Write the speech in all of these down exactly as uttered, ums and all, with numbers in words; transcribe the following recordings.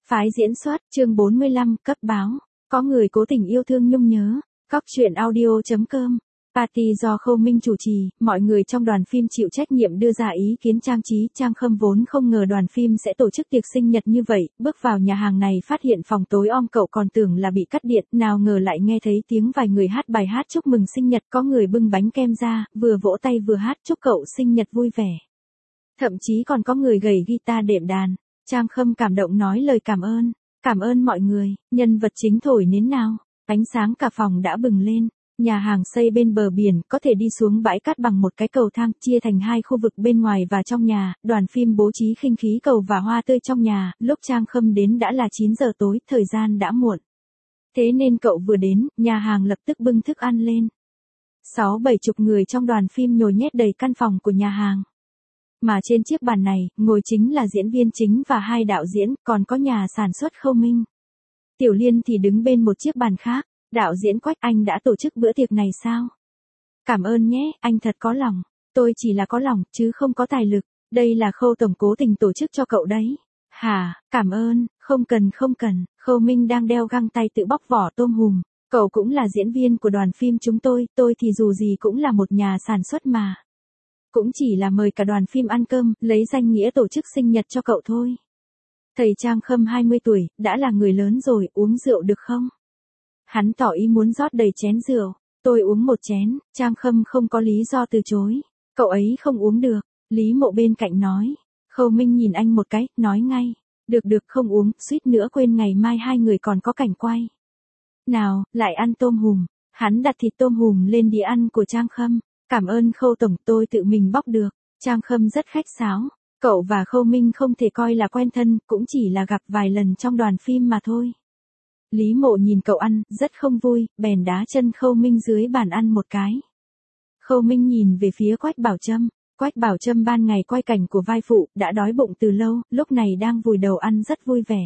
Phái diễn xuất, chương bốn mươi lăm, cấp báo. Có người cố tình yêu thương nhung nhớ. Góc truyện audio chấm com. Party do Khâu Minh chủ trì, mọi người trong đoàn phim chịu trách nhiệm đưa ra ý kiến trang trí. Trang Khâm vốn không ngờ đoàn phim sẽ tổ chức tiệc sinh nhật như vậy, bước vào nhà hàng này phát hiện phòng tối om, cậu còn tưởng là bị cắt điện, nào ngờ lại nghe thấy tiếng vài người hát bài hát chúc mừng sinh nhật, có người bưng bánh kem ra, vừa vỗ tay vừa hát chúc cậu sinh nhật vui vẻ. Thậm chí còn có người gảy guitar đệm đàn. Trang Khâm cảm động nói lời cảm ơn, cảm ơn mọi người, nhân vật chính thổi nến nào, ánh sáng cả phòng đã bừng lên. Nhà hàng xây bên bờ biển, có thể đi xuống bãi cát bằng một cái cầu thang, chia thành hai khu vực bên ngoài và trong nhà, đoàn phim bố trí khinh khí cầu và hoa tươi trong nhà, lúc Trang Khâm đến đã là chín giờ tối, thời gian đã muộn. Thế nên cậu vừa đến, nhà hàng lập tức bưng thức ăn lên. Sáu bảy chục người trong đoàn phim nhồi nhét đầy căn phòng của nhà hàng. Mà trên chiếc bàn này, ngồi chính là diễn viên chính và hai đạo diễn, còn có nhà sản xuất Khâu Minh. Tiểu Liên thì đứng bên một chiếc bàn khác. Đạo diễn Quách, anh đã tổ chức bữa tiệc này sao? Cảm ơn nhé, anh thật có lòng. Tôi chỉ là có lòng, chứ không có tài lực. Đây là Khâu tổng cố tình tổ chức cho cậu đấy. Hả, cảm ơn, không cần không cần. Khâu Minh đang đeo găng tay tự bóc vỏ tôm hùm. Cậu cũng là diễn viên của đoàn phim chúng tôi, tôi thì dù gì cũng là một nhà sản xuất mà. Cũng chỉ là mời cả đoàn phim ăn cơm, lấy danh nghĩa tổ chức sinh nhật cho cậu thôi. Thầy Trang Khâm hai mươi tuổi, đã là người lớn rồi, uống rượu được không? Hắn tỏ ý muốn rót đầy chén rượu. Tôi uống một chén, Trang Khâm không có lý do từ chối. Cậu ấy không uống được, Lý Mộ bên cạnh nói. Khâu Minh nhìn anh một cái, nói ngay. Được được không uống, suýt nữa quên ngày mai hai người còn có cảnh quay. Nào, lại ăn tôm hùm. Hắn đặt thịt tôm hùm lên đĩa ăn của Trang Khâm. Cảm ơn Khâu tổng, tôi tự mình bóc được. Trang Khâm rất khách sáo. Cậu và Khâu Minh không thể coi là quen thân, cũng chỉ là gặp vài lần trong đoàn phim mà thôi. Lý Mộ nhìn cậu ăn, rất không vui, bèn đá chân Khâu Minh dưới bàn ăn một cái. Khâu Minh nhìn về phía Quách Bảo Trâm. Quách Bảo Trâm ban ngày quay cảnh của vai phụ, đã đói bụng từ lâu, lúc này đang vùi đầu ăn rất vui vẻ.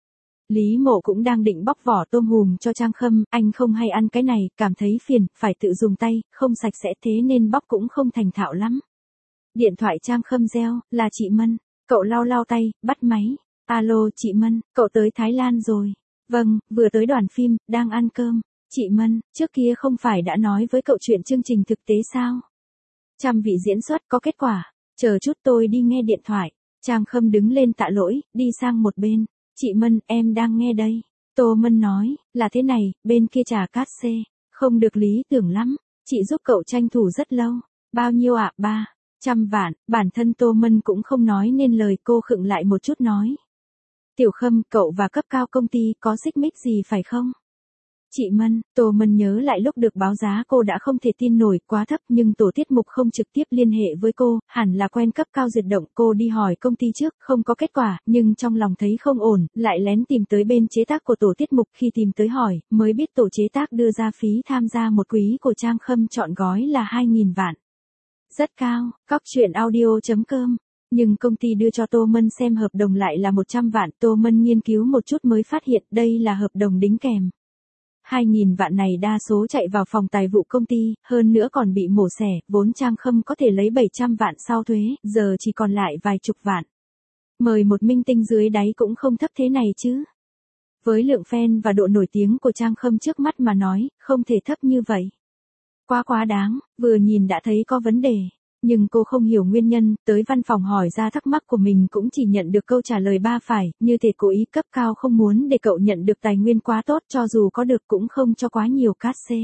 Lý Mộ cũng đang định bóc vỏ tôm hùm cho Trang Khâm, anh không hay ăn cái này, cảm thấy phiền, phải tự dùng tay, không sạch sẽ thế nên bóc cũng không thành thạo lắm. Điện thoại Trang Khâm reo, là chị Mân. Cậu lau lau tay, bắt máy. Alo chị Mân, cậu tới Thái Lan rồi. Vâng, vừa tới đoàn phim, đang ăn cơm. Chị Mân, trước kia không phải đã nói với cậu chuyện chương trình thực tế sao? Trăm vị diễn xuất có kết quả. Chờ chút tôi đi nghe điện thoại. Trang Khâm đứng lên tạ lỗi, đi sang một bên. Chị Mân, em đang nghe đây. Tô Mân nói, là thế này, bên kia trả cát xê. Không được lý tưởng lắm. Chị giúp cậu tranh thủ rất lâu. Bao nhiêu ạ? Ba. Trăm vạn, bản thân Tô Mân cũng không nói nên lời, cô khựng lại một chút nói. Tiểu Khâm, cậu và cấp cao công ty có xích mích gì phải không? Chị Mân, Tô Mân nhớ lại lúc được báo giá cô đã không thể tin nổi, quá thấp, nhưng tổ tiết mục không trực tiếp liên hệ với cô, hẳn là quen cấp cao duyệt động. Cô đi hỏi công ty trước, không có kết quả, nhưng trong lòng thấy không ổn, lại lén tìm tới bên chế tác của tổ tiết mục. Khi tìm tới hỏi, mới biết tổ chế tác đưa ra phí tham gia một quý của Trang Khâm chọn gói là hai nghìn vạn. Rất cao. Góc truyện audio chấm com. Nhưng công ty đưa cho Tô Mân xem hợp đồng lại là một trăm vạn, Tô Mân nghiên cứu một chút mới phát hiện đây là hợp đồng đính kèm. hai nghìn vạn này đa số chạy vào phòng tài vụ công ty, hơn nữa còn bị mổ xẻ, vốn Trang Khâm có thể lấy bảy trăm vạn sau thuế, giờ chỉ còn lại vài chục vạn. Mời một minh tinh dưới đáy cũng không thấp thế này chứ. Với lượng fan và độ nổi tiếng của Trang Khâm trước mắt mà nói, không thể thấp như vậy. Quá quá đáng, vừa nhìn đã thấy có vấn đề. Nhưng cô không hiểu nguyên nhân, tới văn phòng hỏi ra thắc mắc của mình cũng chỉ nhận được câu trả lời ba phải, như thể cố ý. Cấp cao không muốn để cậu nhận được tài nguyên quá tốt, cho dù có được cũng không cho quá nhiều cát xê.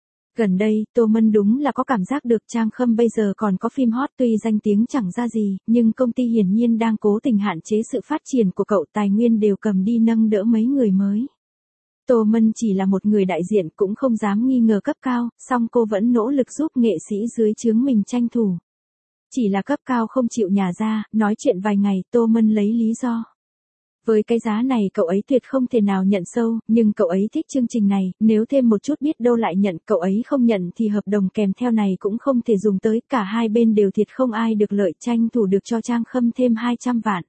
Gần đây, Tô Mân đúng là có cảm giác được Trang Khâm bây giờ còn có phim hot, tuy danh tiếng chẳng ra gì, nhưng công ty hiển nhiên đang cố tình hạn chế sự phát triển của cậu, tài nguyên đều cầm đi nâng đỡ mấy người mới. Tô Mân chỉ là một người đại diện cũng không dám nghi ngờ cấp cao, song cô vẫn nỗ lực giúp nghệ sĩ dưới trướng mình tranh thủ. Chỉ là cấp cao không chịu nhả ra, nói chuyện vài ngày, Tô Mân lấy lý do. Với cái giá này cậu ấy tuyệt không thể nào nhận sâu, nhưng cậu ấy thích chương trình này, nếu thêm một chút biết đâu lại nhận, cậu ấy không nhận thì hợp đồng kèm theo này cũng không thể dùng tới, cả hai bên đều thiệt không ai được lợi, tranh thủ được cho Trang Khâm thêm hai trăm vạn.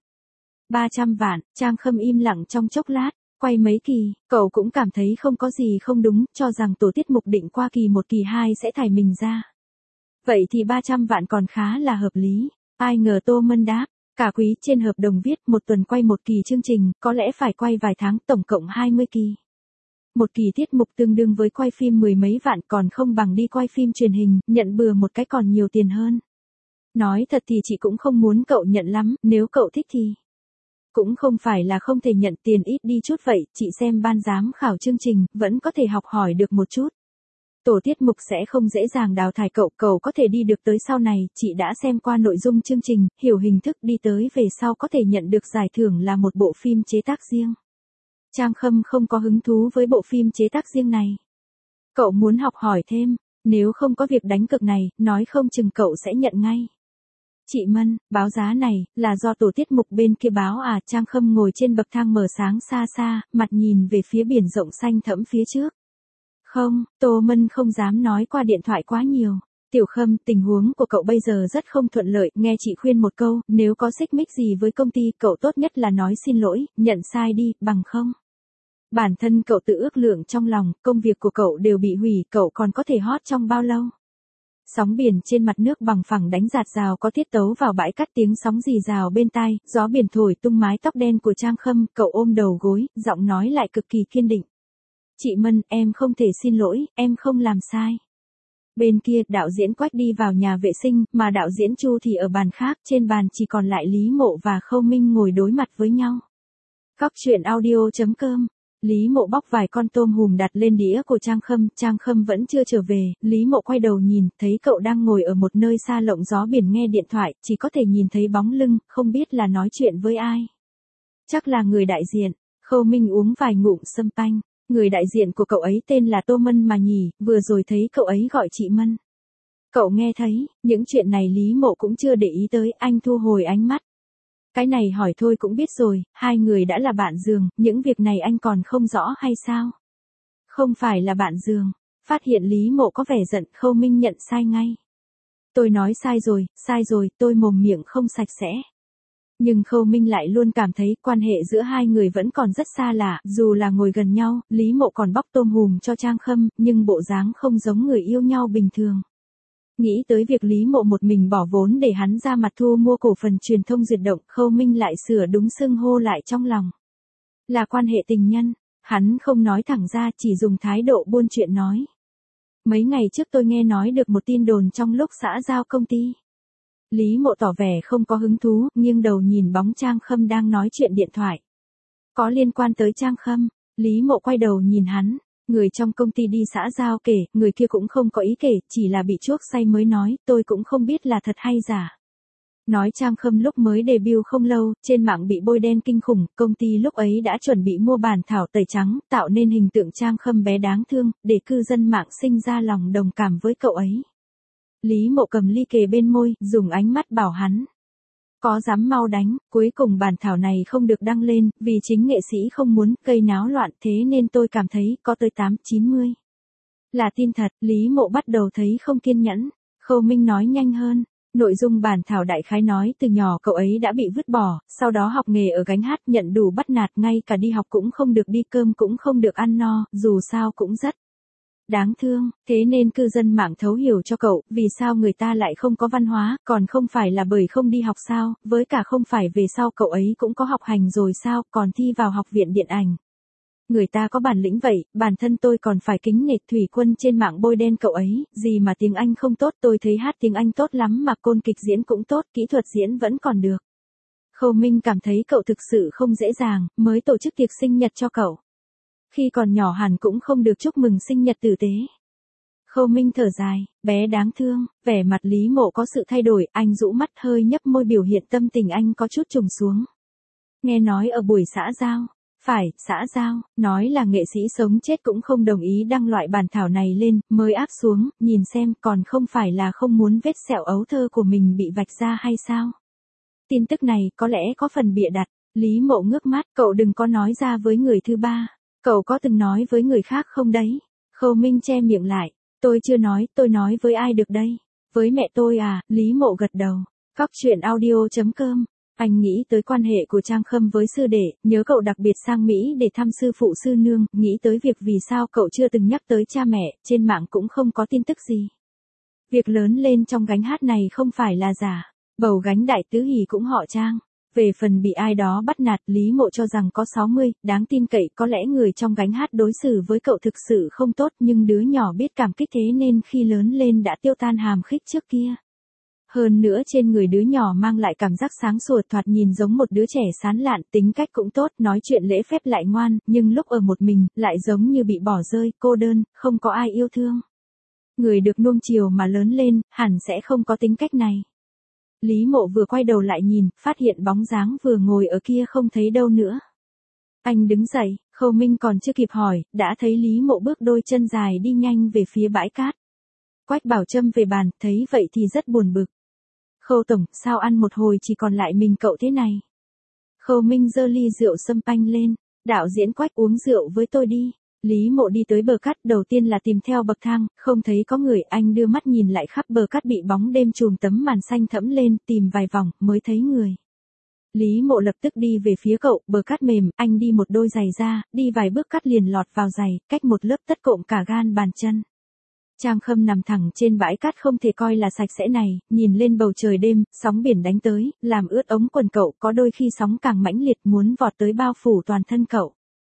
ba trăm vạn, Trang Khâm im lặng trong chốc lát. Quay mấy kỳ, cậu cũng cảm thấy không có gì không đúng, cho rằng tổ tiết mục định qua kỳ một kỳ hai sẽ thải mình ra. Vậy thì ba trăm vạn còn khá là hợp lý. Ai ngờ Tô Mân đáp, Cả quý trên hợp đồng viết một tuần quay một kỳ chương trình, có lẽ phải quay vài tháng, tổng cộng hai mươi kỳ. Một kỳ tiết mục tương đương với quay phim mười mấy vạn, còn không bằng đi quay phim truyền hình, nhận bừa một cái còn nhiều tiền hơn. Nói thật thì chị cũng không muốn cậu nhận lắm, nếu cậu thích thì. Cũng không phải là không thể nhận, tiền ít đi chút vậy, chị xem ban giám khảo chương trình, vẫn có thể học hỏi được một chút. Tổ tiết mục sẽ không dễ dàng đào thải cậu, cậu có thể đi được tới sau này, chị đã xem qua nội dung chương trình, hiểu hình thức, đi tới về sau có thể nhận được giải thưởng là một bộ phim chế tác riêng. Trang Khâm không có hứng thú với bộ phim chế tác riêng này. Cậu muốn học hỏi thêm, nếu không có việc đánh cược này, nói không chừng cậu sẽ nhận ngay. Chị Mân, báo giá này, là do tổ tiết mục bên kia báo à? Trang Khâm ngồi trên bậc thang mở sáng xa xa, mặt nhìn về phía biển rộng xanh thẫm phía trước. Không, Tô Mân không dám nói qua điện thoại quá nhiều. Tiểu Khâm, tình huống của cậu bây giờ rất không thuận lợi, nghe chị khuyên một câu, nếu có xích mích gì với công ty, cậu tốt nhất là nói xin lỗi, nhận sai đi, bằng không. Bản thân cậu tự ước lượng trong lòng, công việc của cậu đều bị hủy, cậu còn có thể hot trong bao lâu? Sóng biển trên mặt nước bằng phẳng đánh rạt rào có tiết tấu vào bãi cát, tiếng sóng rì rào bên tai, gió biển thổi tung mái tóc đen của Trang Khâm, cậu ôm đầu gối, giọng nói lại cực kỳ kiên định. Chị Mân, em không thể xin lỗi, em không làm sai. Bên kia, đạo diễn Quách đi vào nhà vệ sinh, mà đạo diễn Chu thì ở bàn khác, trên bàn chỉ còn lại Lý Mộ và Khâu Minh ngồi đối mặt với nhau. Cóc truyện audio chấm com. Lý Mộ bóc vài con tôm hùm đặt lên đĩa của Trang Khâm, Trang Khâm vẫn chưa trở về, Lý Mộ quay đầu nhìn, thấy cậu đang ngồi ở một nơi xa lộng gió biển nghe điện thoại, chỉ có thể nhìn thấy bóng lưng, không biết là nói chuyện với ai. Chắc là người đại diện. Khâu Minh uống vài ngụm sâm panh. Người đại diện của cậu ấy tên là Tô Mân mà nhỉ, vừa rồi thấy cậu ấy gọi chị Mân. Cậu nghe thấy, những chuyện này Lý Mộ cũng chưa để ý tới, anh thu hồi ánh mắt. Cái này hỏi thôi cũng biết rồi, hai người đã là bạn giường, những việc này anh còn không rõ hay sao? Không phải là bạn giường. Phát hiện Lý Mộ có vẻ giận, Khâu Minh nhận sai ngay. Tôi nói sai rồi, sai rồi, tôi mồm miệng không sạch sẽ. Nhưng Khâu Minh lại luôn cảm thấy quan hệ giữa hai người vẫn còn rất xa lạ, dù là ngồi gần nhau, Lý Mộ còn bóc tôm hùm cho Trang Khâm, nhưng bộ dáng không giống người yêu nhau bình thường. Nghĩ tới việc Lý Mộ một mình bỏ vốn để hắn ra mặt thu mua cổ phần truyền thông Duyệt Động, Khâu Minh lại sửa đúng xưng hô lại trong lòng. Là quan hệ tình nhân, hắn không nói thẳng ra, chỉ dùng thái độ buôn chuyện nói. Mấy ngày trước tôi nghe nói được một tin đồn trong lúc xã giao công ty. Lý Mộ tỏ vẻ không có hứng thú, nghiêng đầu nhìn bóng Trang Khâm đang nói chuyện điện thoại. Có liên quan tới Trang Khâm, Lý Mộ quay đầu nhìn hắn, người trong công ty đi xã giao kể, người kia cũng không có ý kể, chỉ là bị chuốc say mới nói, tôi cũng không biết là thật hay giả. Nói Trang Khâm lúc mới debut không lâu, trên mạng bị bôi đen kinh khủng, công ty lúc ấy đã chuẩn bị mua bản thảo tẩy trắng, tạo nên hình tượng Trang Khâm bé đáng thương, để cư dân mạng sinh ra lòng đồng cảm với cậu ấy. Lý Mộ cầm ly kề bên môi, dùng ánh mắt bảo hắn. Có dám mau đánh, cuối cùng bản thảo này không được đăng lên, vì chính nghệ sĩ không muốn gây náo loạn, thế nên tôi cảm thấy có tới tám chín mươi. Là tin thật, Lý Mộ bắt đầu thấy không kiên nhẫn. Khâu Minh nói nhanh hơn. Nội dung bản thảo đại khái nói từ nhỏ cậu ấy đã bị vứt bỏ, sau đó học nghề ở gánh hát, nhận đủ bắt nạt, ngay cả đi học cũng không được, đi cơm cũng không được ăn no, dù sao cũng rất đáng thương, thế nên cư dân mạng thấu hiểu cho cậu, vì sao người ta lại không có văn hóa, còn không phải là bởi không đi học sao, với cả không phải về sau cậu ấy cũng có học hành rồi sao, còn thi vào học viện điện ảnh. Người ta có bản lĩnh vậy, bản thân tôi còn phải kính nể. Thủy Quân trên mạng bôi đen cậu ấy, gì mà tiếng Anh không tốt, tôi thấy hát tiếng Anh tốt lắm mà côn kịch diễn cũng tốt, kỹ thuật diễn vẫn còn được. Khâu Minh cảm thấy cậu thực sự không dễ dàng, mới tổ chức tiệc sinh nhật cho cậu. Khi còn nhỏ hẳn cũng không được chúc mừng sinh nhật tử tế. Khâu Minh thở dài, bé đáng thương, vẻ mặt Lý Mộ có sự thay đổi, anh rũ mắt hơi nhấp môi biểu hiện tâm tình anh có chút trùng xuống. Nghe nói ở buổi xã giao, phải, xã giao, nói là nghệ sĩ sống chết cũng không đồng ý đăng loại bản thảo này lên, mới áp xuống, nhìn xem còn không phải là không muốn vết sẹo ấu thơ của mình bị vạch ra hay sao. Tin tức này có lẽ có phần bịa đặt, Lý Mộ ngước mắt, cậu đừng có nói ra với người thứ ba. Cậu có từng nói với người khác không đấy? Khâu Minh che miệng lại. Tôi chưa nói, tôi nói với ai được đây? Với mẹ tôi à? Lý Mộ gật đầu. Cóc truyện audio chấm com. Anh nghĩ tới quan hệ của Trang Khâm với sư đệ, nhớ cậu đặc biệt sang Mỹ để thăm sư phụ sư nương, nghĩ tới việc vì sao cậu chưa từng nhắc tới cha mẹ, trên mạng cũng không có tin tức gì. Việc lớn lên trong gánh hát này không phải là giả. Bầu gánh đại tứ hỷ cũng họ Trang. Về phần bị ai đó bắt nạt, Lý Mộ cho rằng có sáu mươi, đáng tin cậy, có lẽ người trong gánh hát đối xử với cậu thực sự không tốt, nhưng đứa nhỏ biết cảm kích thế nên khi lớn lên đã tiêu tan hàm khích trước kia. Hơn nữa trên người đứa nhỏ mang lại cảm giác sáng sủa, thoạt nhìn giống một đứa trẻ sán lạn, tính cách cũng tốt, nói chuyện lễ phép lại ngoan, nhưng lúc ở một mình, lại giống như bị bỏ rơi, cô đơn, không có ai yêu thương. Người được nuông chiều mà lớn lên, hẳn sẽ không có tính cách này. Lý Mộ vừa quay đầu lại nhìn, phát hiện bóng dáng vừa ngồi ở kia không thấy đâu nữa. Anh đứng dậy, Khâu Minh còn chưa kịp hỏi, đã thấy Lý Mộ bước đôi chân dài đi nhanh về phía bãi cát. Quách Bảo Trâm về bàn, thấy vậy thì rất buồn bực. Khâu tổng, sao ăn một hồi chỉ còn lại mình cậu thế này? Khâu Minh giơ ly rượu sâm panh lên, đạo diễn Quách uống rượu với tôi đi. Lý Mộ đi tới bờ cát, đầu tiên là tìm theo bậc thang, không thấy có người, anh đưa mắt nhìn lại khắp bờ cát bị bóng đêm trùm tấm màn xanh thẫm lên, tìm vài vòng, mới thấy người. Lý Mộ lập tức đi về phía cậu, bờ cát mềm, anh đi một đôi giày ra, đi vài bước cát liền lọt vào giày, cách một lớp tất cộm cả gan bàn chân. Trang Khâm nằm thẳng trên bãi cát không thể coi là sạch sẽ này, nhìn lên bầu trời đêm, sóng biển đánh tới, làm ướt ống quần cậu, có đôi khi sóng càng mãnh liệt muốn vọt tới bao phủ toàn thân cậu.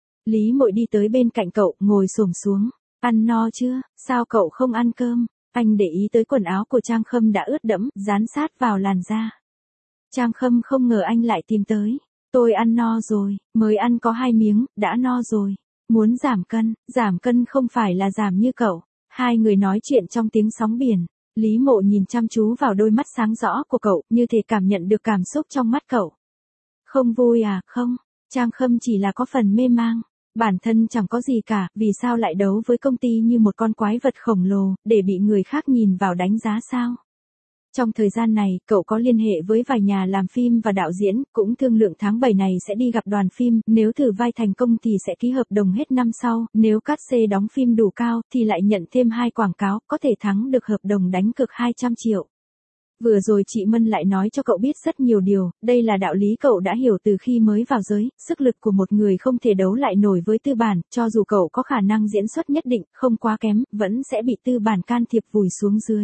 Lý Mộ đi tới bên cạnh cậu, ngồi xổm xuống. Ăn no chưa, sao cậu không ăn cơm? Anh để ý tới quần áo của Trang Khâm đã ướt đẫm, dán sát vào làn da. Trang Khâm không ngờ anh lại tìm tới. Tôi ăn no rồi, mới ăn có hai miếng, đã no rồi. Muốn giảm cân, giảm cân không phải là giảm như cậu. Hai người nói chuyện trong tiếng sóng biển. Lý Mộ nhìn chăm chú vào đôi mắt sáng rõ của cậu, như thể cảm nhận được cảm xúc trong mắt cậu. Không vui à, không? Trang Khâm chỉ là có phần mê mang. Bản thân chẳng có gì cả, vì sao lại đấu với công ty như một con quái vật khổng lồ, để bị người khác nhìn vào đánh giá sao? Trong thời gian này, cậu có liên hệ với vài nhà làm phim và đạo diễn, cũng thương lượng tháng bảy này sẽ đi gặp đoàn phim, nếu thử vai thành công thì sẽ ký hợp đồng hết năm sau, nếu cát xê đóng phim đủ cao thì lại nhận thêm hai quảng cáo, có thể thắng được hợp đồng đánh cược hai trăm triệu. Vừa rồi chị Mân lại nói cho cậu biết rất nhiều điều, đây là đạo lý cậu đã hiểu từ khi mới vào giới, sức lực của một người không thể đấu lại nổi với tư bản, cho dù cậu có khả năng diễn xuất nhất định, không quá kém, vẫn sẽ bị tư bản can thiệp vùi xuống dưới.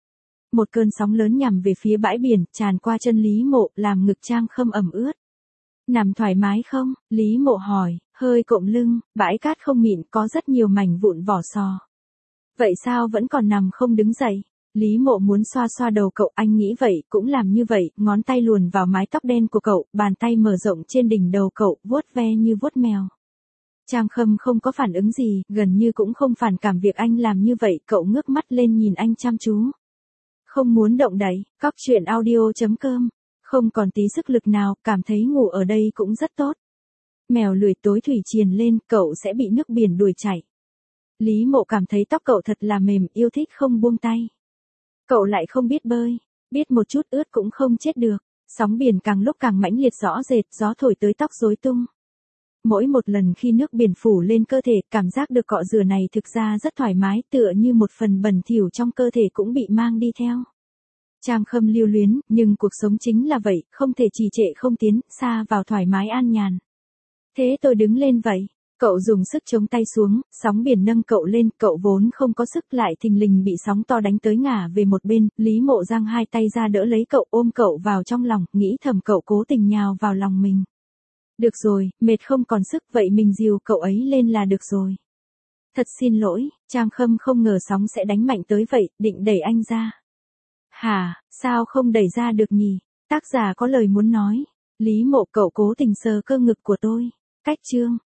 Một cơn sóng lớn nhằm về phía bãi biển, tràn qua chân Lý Mộ, làm ngực Trang Khâm ẩm ướt. Nằm thoải mái không? Lý Mộ hỏi, hơi cộm lưng, bãi cát không mịn, có rất nhiều mảnh vụn vỏ sò. Vậy sao vẫn còn nằm không đứng dậy? Lý Mộ muốn xoa xoa đầu cậu, anh nghĩ vậy, cũng làm như vậy, ngón tay luồn vào mái tóc đen của cậu, bàn tay mở rộng trên đỉnh đầu cậu, vuốt ve như vuốt mèo. Trang Khâm không có phản ứng gì, gần như cũng không phản cảm việc anh làm như vậy, cậu ngước mắt lên nhìn anh chăm chú. Không muốn động đậy, cóc truyện audio chấm com, không còn tí sức lực nào, cảm thấy ngủ ở đây cũng rất tốt. Mèo lười tối thủy triền lên, cậu sẽ bị nước biển đuổi chảy. Lý Mộ cảm thấy tóc cậu thật là mềm, yêu thích không buông tay. Cậu lại không biết bơi, biết một chút ướt cũng không chết được. Sóng biển càng lúc càng mãnh liệt rõ rệt, gió thổi tới tóc rối tung. Mỗi một lần khi nước biển phủ lên cơ thể, cảm giác được cọ rửa này thực ra rất thoải mái, tựa như một phần bẩn thỉu trong cơ thể cũng bị mang đi theo. Trang Khâm lưu luyến, nhưng cuộc sống chính là vậy, không thể trì trệ không tiến, xa vào thoải mái an nhàn. Thế tôi đứng lên vậy. Cậu dùng sức chống tay xuống, sóng biển nâng cậu lên, cậu vốn không có sức lại thình lình bị sóng to đánh tới ngả về một bên, Lý Mộ giang hai tay ra đỡ lấy cậu, ôm cậu vào trong lòng, nghĩ thầm cậu cố tình nhào vào lòng mình. Được rồi, mệt không còn sức, vậy mình dìu cậu ấy lên là được rồi. Thật xin lỗi, Trang Khâm không ngờ sóng sẽ đánh mạnh tới vậy, định đẩy anh ra. Hả, sao không đẩy ra được nhỉ? Tác giả có lời muốn nói. Lý Mộ, cậu cố tình sờ cơ ngực của tôi. Cách chương.